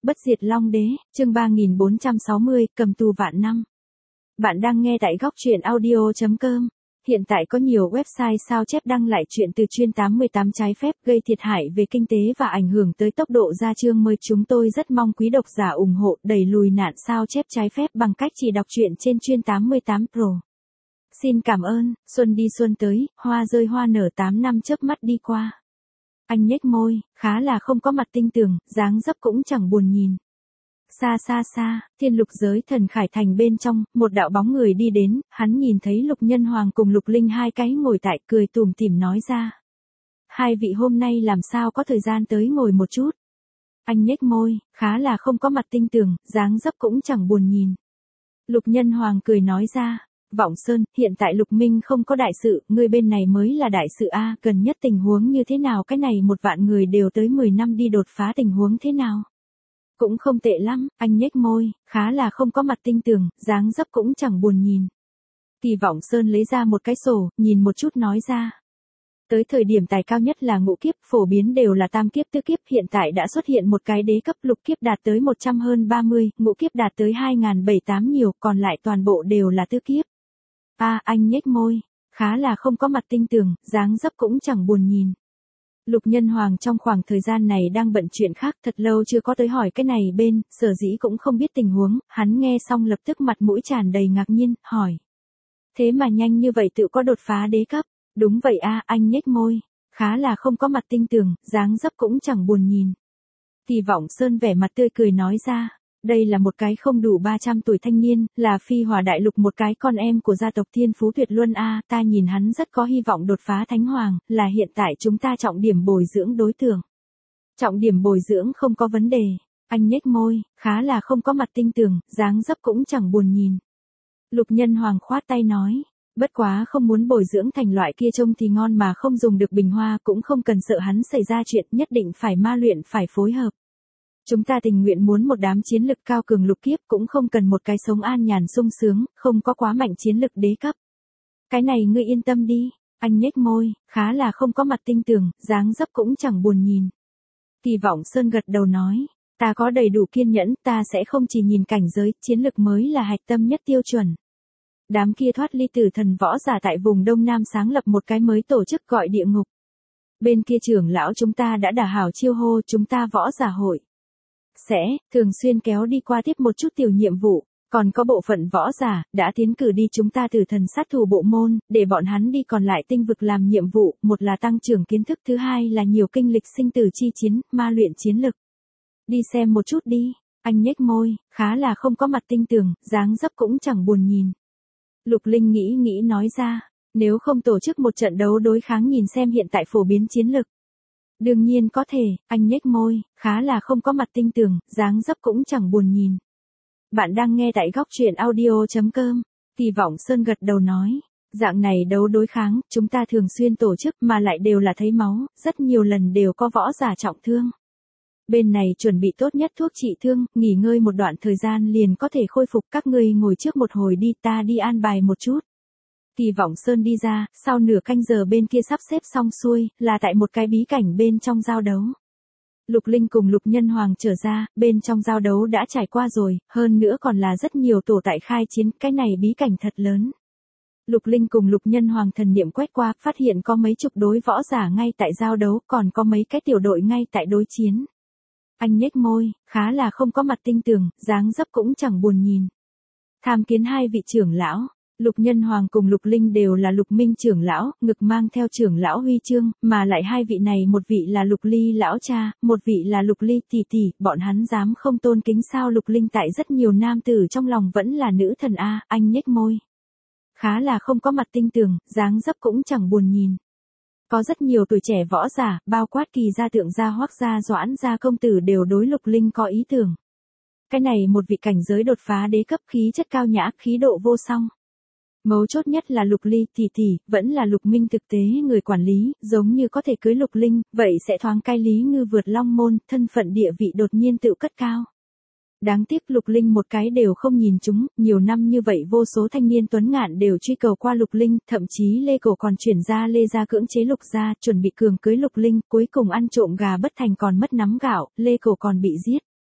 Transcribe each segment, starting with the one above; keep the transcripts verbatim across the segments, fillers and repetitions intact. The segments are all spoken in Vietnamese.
Bất diệt Long Đế, chương ba nghìn bốn trăm sáu mươi, cầm tù vạn năm. Bạn đang nghe tại góc truyện audio chấm com. Hiện tại có nhiều website sao chép đăng lại chuyện từ chuyên tám mươi tám trái phép gây thiệt hại về kinh tế và ảnh hưởng tới tốc độ ra chương mới. Chúng tôi rất mong quý độc giả ủng hộ đẩy lùi nạn sao chép trái phép bằng cách chỉ đọc truyện trên chuyên tám mươi tám Pro. Xin cảm ơn. Xuân đi xuân tới, hoa rơi hoa nở, tám năm chớp mắt đi qua. Anh nhếch môi, khá là không có mặt tinh tường, dáng dấp cũng chẳng buồn nhìn. Xa xa xa, thiên lục giới thần khải thành bên trong, một đạo bóng người đi đến, hắn nhìn thấy Lục Nhân Hoàng cùng Lục Linh hai cái ngồi tại, cười tủm tỉm nói ra. Hai vị hôm nay làm sao có thời gian tới ngồi một chút. Anh nhếch môi, khá là không có mặt tinh tường, dáng dấp cũng chẳng buồn nhìn. Lục Nhân Hoàng cười nói ra. Vọng Sơn, hiện tại Lục Minh không có đại sự, ngươi bên này mới là đại sự a, gần nhất tình huống như thế nào? Cái này một vạn người đều tới mười năm đi đột phá, tình huống thế nào? Cũng không tệ lắm, anh nhếch môi, khá là không có mặt tinh tường, dáng dấp cũng chẳng buồn nhìn. Thì Vọng Sơn lấy ra một cái sổ, nhìn một chút nói ra. Tới thời điểm tài cao nhất là ngũ kiếp, phổ biến đều là tam kiếp tứ kiếp, hiện tại đã xuất hiện một cái đế cấp, lục kiếp đạt tới một trăm hơn ba mươi, ngũ kiếp đạt tới hai nghìn bảy trăm tám nhiều, còn lại toàn bộ đều là tứ kiếp. A, à, anh nhếch môi, khá là không có mặt tinh tường, dáng dấp cũng chẳng buồn nhìn. Lục Nhân Hoàng trong khoảng thời gian này đang bận chuyện khác, thật lâu chưa có tới hỏi cái này bên, sở dĩ cũng không biết tình huống, hắn nghe xong lập tức mặt mũi tràn đầy ngạc nhiên, hỏi. Thế mà nhanh như vậy tự có đột phá đế cấp? Đúng vậy a, à, anh nhếch môi, khá là không có mặt tinh tường, dáng dấp cũng chẳng buồn nhìn. Thì Vọng Sơn vẻ mặt tươi cười nói ra. Đây là một cái không đủ ba trăm tuổi thanh niên, là phi hỏa đại lục một cái con em của gia tộc Thiên Phú Tuyệt Luân a, ta nhìn hắn rất có hy vọng đột phá thánh hoàng, là hiện tại chúng ta trọng điểm bồi dưỡng đối tượng. Trọng điểm bồi dưỡng không có vấn đề, anh nhếch môi, khá là không có mặt tinh tường, dáng dấp cũng chẳng buồn nhìn. Lục Nhân Hoàng khoát tay nói, bất quá không muốn bồi dưỡng thành loại kia trông thì ngon mà không dùng được bình hoa, cũng không cần sợ hắn xảy ra chuyện, nhất định phải ma luyện, phải phối hợp. Chúng ta tình nguyện muốn một đám chiến lực cao cường lục kiếp, cũng không cần một cái sống an nhàn sung sướng, không có quá mạnh chiến lực đế cấp. Cái này ngươi yên tâm đi, anh nhếch môi, khá là không có mặt tinh tường, dáng dấp cũng chẳng buồn nhìn. Kỳ Vọng Sơn gật đầu nói, ta có đầy đủ kiên nhẫn, ta sẽ không chỉ nhìn cảnh giới, chiến lực mới là hạch tâm nhất tiêu chuẩn. Đám kia thoát ly tử thần võ giả tại vùng Đông Nam sáng lập một cái mới tổ chức gọi địa ngục. Bên kia trưởng lão chúng ta đã đả hảo chiêu hô, chúng ta võ giả hội sẽ thường xuyên kéo đi qua tiếp một chút tiểu nhiệm vụ, còn có bộ phận võ giả đã tiến cử đi chúng ta tử thần sát thủ bộ môn, để bọn hắn đi còn lại tinh vực làm nhiệm vụ, một là tăng trưởng kiến thức, thứ hai là nhiều kinh lịch sinh tử chi chiến, ma luyện chiến lực. Đi xem một chút đi, anh nhếch môi, khá là không có mặt tinh tường, dáng dấp cũng chẳng buồn nhìn. Lục Linh nghĩ nghĩ nói ra, nếu không tổ chức một trận đấu đối kháng nhìn xem hiện tại phổ biến chiến lực. Đương nhiên có thể, anh nhếch môi, khá là không có mặt tinh tường, dáng dấp cũng chẳng buồn nhìn. Bạn đang nghe tại góc truyện audio chấm com. Kỳ Vọng Sơn gật đầu nói, dạng này đấu đối kháng, chúng ta thường xuyên tổ chức mà lại đều là thấy máu, rất nhiều lần đều có võ giả trọng thương. Bên này chuẩn bị tốt nhất thuốc trị thương, nghỉ ngơi một đoạn thời gian liền có thể khôi phục, các ngươi ngồi trước một hồi đi, ta đi an bài một chút. Kỳ Vọng Sơn đi ra, sau nửa canh giờ bên kia sắp xếp xong xuôi, là tại một cái bí cảnh bên trong giao đấu. Lục Linh cùng Lục Nhân Hoàng trở ra, bên trong giao đấu đã trải qua rồi, hơn nữa còn là rất nhiều tổ tại khai chiến, cái này bí cảnh thật lớn. Lục Linh cùng Lục Nhân Hoàng thần niệm quét qua, phát hiện có mấy chục đối võ giả ngay tại giao đấu, còn có mấy cái tiểu đội ngay tại đối chiến. Anh nhếch môi, khá là không có mặt tinh tường, dáng dấp cũng chẳng buồn nhìn. Tham kiến hai vị trưởng lão. Lục Nhân Hoàng cùng Lục Linh đều là Lục Minh trưởng lão, ngực mang theo trưởng lão huy chương, mà lại hai vị này một vị là Lục Ly lão cha, một vị là Lục Ly tỷ tỷ, bọn hắn dám không tôn kính sao? Lục Linh tại rất nhiều nam tử trong lòng vẫn là nữ thần a, anh nhếch môi. Khá là không có mặt tinh tường, dáng dấp cũng chẳng buồn nhìn. Có rất nhiều tuổi trẻ võ giả, bao quát Kỳ gia, Tượng gia, Hoắc gia, Doãn gia công tử đều đối Lục Linh có ý tưởng. Cái này một vị cảnh giới đột phá đế cấp, khí chất cao nhã, khí độ vô song. Mấu chốt nhất là Lục Ly tỷ tỷ, vẫn là Lục Minh thực tế người quản lý, giống như có thể cưới Lục Linh, vậy sẽ thoáng cai Lý Ngư vượt long môn, thân phận địa vị đột nhiên tự cất cao. Đáng tiếc Lục Linh một cái đều không nhìn chúng, nhiều năm như vậy vô số thanh niên tuấn ngạn đều truy cầu qua Lục Linh, thậm chí Lê Cổ còn chuyển ra Lê gia cưỡng chế Lục gia, chuẩn bị cường cưới Lục Linh, cuối cùng ăn trộm gà bất thành còn mất nắm gạo, Lê Cổ còn bị giết.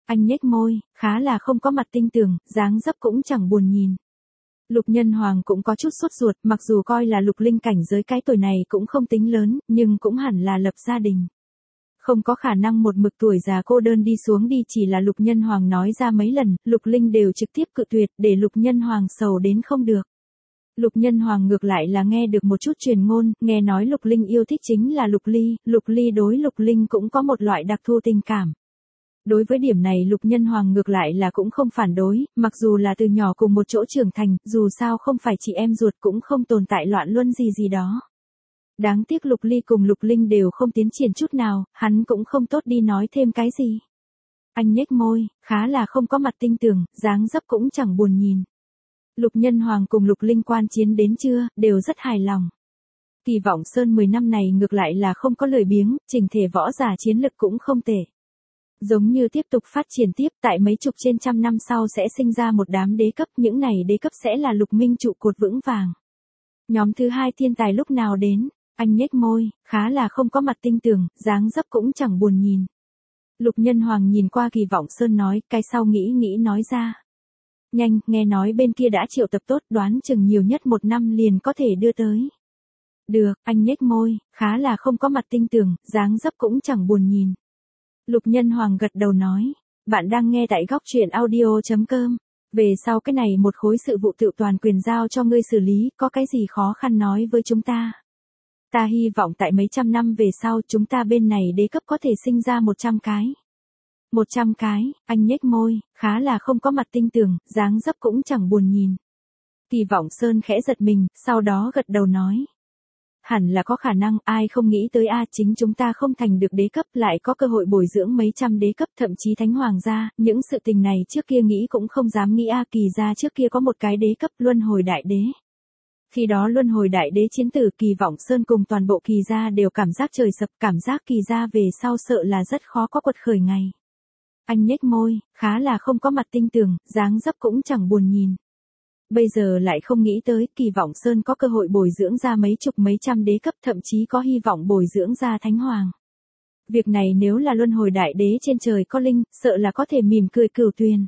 Anh nhếch môi, khá là không có mặt tinh tường, dáng dấp cũng chẳng buồn nhìn. Lục Nhân Hoàng cũng có chút sốt ruột, mặc dù coi là Lục Linh cảnh giới cái tuổi này cũng không tính lớn, nhưng cũng hẳn là lập gia đình. Không có khả năng một mực tuổi già cô đơn đi xuống đi, chỉ là Lục Nhân Hoàng nói ra mấy lần, Lục Linh đều trực tiếp cự tuyệt, để Lục Nhân Hoàng sầu đến không được. Lục Nhân Hoàng ngược lại là nghe được một chút truyền ngôn, nghe nói Lục Linh yêu thích chính là Lục Ly, Lục Ly đối Lục Linh cũng có một loại đặc thù tình cảm. Đối với điểm này Lục Nhân Hoàng ngược lại là cũng không phản đối, mặc dù là từ nhỏ cùng một chỗ trưởng thành, dù sao không phải chị em ruột cũng không tồn tại loạn luân gì gì đó. Đáng tiếc Lục Ly cùng Lục Linh đều không tiến triển chút nào, hắn cũng không tốt đi nói thêm cái gì. Anh nhếch môi, khá là không có mặt tinh tường, dáng dấp cũng chẳng buồn nhìn. Lục Nhân Hoàng cùng Lục Linh quan chiến đến trưa, đều rất hài lòng. Kỳ vọng Sơn mười năm này ngược lại là không có lười biếng, chỉnh thể võ giả chiến lực cũng không tệ. Giống như tiếp tục phát triển tiếp, tại mấy chục trên trăm năm sau sẽ sinh ra một đám đế cấp, những này đế cấp sẽ là Lục Minh trụ cột vững vàng. Nhóm thứ hai thiên tài lúc nào đến? Anh nhếch môi, khá là không có mặt tinh tường, dáng dấp cũng chẳng buồn nhìn. Lục Nhân Hoàng nhìn qua Kỳ vọng Sơn nói, cái sau nghĩ nghĩ nói ra. Nhanh, nghe nói bên kia đã triệu tập tốt, đoán chừng nhiều nhất một năm liền có thể đưa tới. Được, anh nhếch môi, khá là không có mặt tinh tường, dáng dấp cũng chẳng buồn nhìn. Lục Nhân Hoàng gật đầu nói, bạn đang nghe tại góc truyện audio chấm com. Về sau cái này một khối sự vụ tự toàn quyền giao cho ngươi xử lý, có cái gì khó khăn nói với chúng ta. Ta hy vọng tại mấy trăm năm về sau chúng ta bên này đế cấp có thể sinh ra một trăm cái. Một trăm cái, anh nhếch môi, khá là không có mặt tinh tường, dáng dấp cũng chẳng buồn nhìn. Kỳ vọng Sơn khẽ giật mình, sau đó gật đầu nói. Hẳn là có khả năng, ai không nghĩ tới a chính chúng ta không thành được đế cấp lại có cơ hội bồi dưỡng mấy trăm đế cấp thậm chí thánh hoàng gia, những sự tình này trước kia nghĩ cũng không dám nghĩ a Kỳ gia trước kia có một cái đế cấp luân hồi đại đế. Khi đó luân hồi đại đế chiến tử Kỳ vọng Sơn cùng toàn bộ Kỳ gia đều cảm giác trời sập, cảm giác Kỳ gia về sau sợ là rất khó có quật khởi ngày. Anh nhếch môi, khá là không có mặt tinh tường, dáng dấp cũng chẳng buồn nhìn. Bây giờ lại không nghĩ tới Kỳ vọng Sơn có cơ hội bồi dưỡng ra mấy chục mấy trăm đế cấp thậm chí có hy vọng bồi dưỡng ra thánh hoàng. Việc này nếu là luân hồi đại đế trên trời có linh, sợ là có thể mỉm cười cửu tuyền.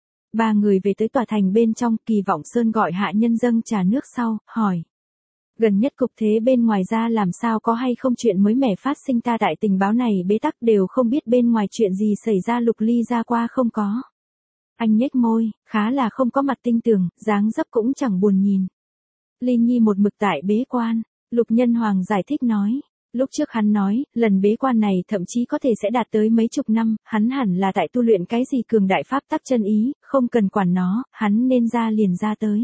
Ba người về tới tòa thành bên trong, Kỳ vọng Sơn gọi hạ nhân dâng trà nước sau, hỏi. Gần nhất cục thế bên ngoài ra làm sao có hay không chuyện mới mẻ phát sinh ta tại tình báo này bế tắc đều không biết bên ngoài chuyện gì xảy ra Lục Ly ra qua không có. Anh nhếch môi, khá là không có mặt tinh tường, dáng dấp cũng chẳng buồn nhìn. Ly Nhi một mực tại bế quan, Lục Nhân Hoàng giải thích nói. Lúc trước hắn nói, lần bế quan này thậm chí có thể sẽ đạt tới mấy chục năm, hắn hẳn là tại tu luyện cái gì cường đại pháp tắc chân ý, không cần quản nó, hắn nên ra liền ra tới.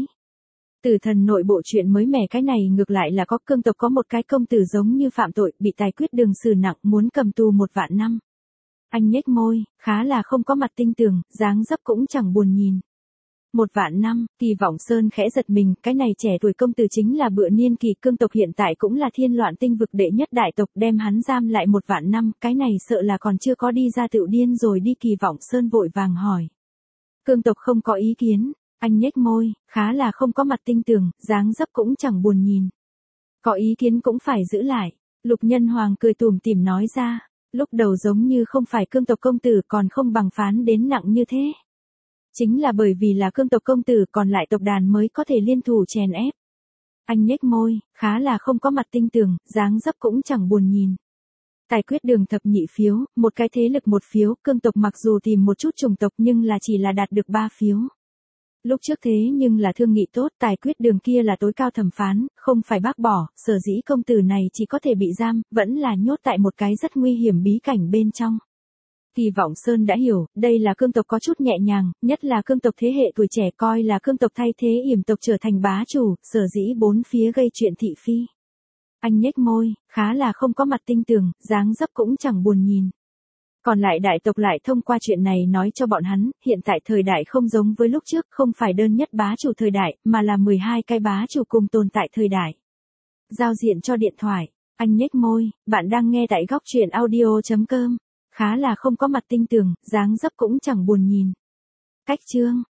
Tử thần nội bộ chuyện mới mẻ cái này ngược lại là có cương tộc có một cái công tử giống như phạm tội, bị tài quyết đường xử nặng muốn cầm tù một vạn năm. Anh nhếch môi, khá là không có mặt tinh tường, dáng dấp cũng chẳng buồn nhìn. Một vạn năm, Kỳ vọng Sơn khẽ giật mình, cái này trẻ tuổi công tử chính là Bựa Niên Kỳ, cương tộc hiện tại cũng là thiên loạn tinh vực đệ nhất đại tộc, đem hắn giam lại một vạn năm, cái này sợ là còn chưa có đi ra tựu điên rồi đi. Kỳ vọng Sơn vội vàng hỏi. Cương tộc không có ý kiến, anh nhếch môi, khá là không có mặt tinh tường, dáng dấp cũng chẳng buồn nhìn. Có ý kiến cũng phải giữ lại, Lục Nhân Hoàng cười tủm tỉm nói ra, lúc đầu giống như không phải cương tộc công tử còn không bằng phán đến nặng như thế. Chính là bởi vì là cương tộc công tử còn lại tộc đàn mới có thể liên thủ chèn ép. Anh nhếch môi, khá là không có mặt tinh tường, dáng dấp cũng chẳng buồn nhìn. Tài quyết đường thập nhị phiếu, một cái thế lực một phiếu, cương tộc mặc dù tìm một chút chủng tộc nhưng là chỉ là đạt được ba phiếu. Lúc trước thế nhưng là thương nghị tốt, tài quyết đường kia là tối cao thẩm phán, không phải bác bỏ, sở dĩ công tử này chỉ có thể bị giam, vẫn là nhốt tại một cái rất nguy hiểm bí cảnh bên trong. Kỳ vọng Sơn đã hiểu, đây là cương tộc có chút nhẹ nhàng, nhất là cương tộc thế hệ tuổi trẻ coi là cương tộc thay thế yểm tộc trở thành bá chủ, sở dĩ bốn phía gây chuyện thị phi. Anh nhếch môi, khá là không có mặt tinh tường, dáng dấp cũng chẳng buồn nhìn. Còn lại đại tộc lại thông qua chuyện này nói cho bọn hắn, hiện tại thời đại không giống với lúc trước, không phải đơn nhất bá chủ thời đại, mà là mười hai cái bá chủ cùng tồn tại thời đại. Giao diện cho điện thoại, anh nhếch môi, bạn đang nghe tại góc truyện audio chấm com. Khá là không có mặt tinh tường, dáng dấp cũng chẳng buồn nhìn. Cách chương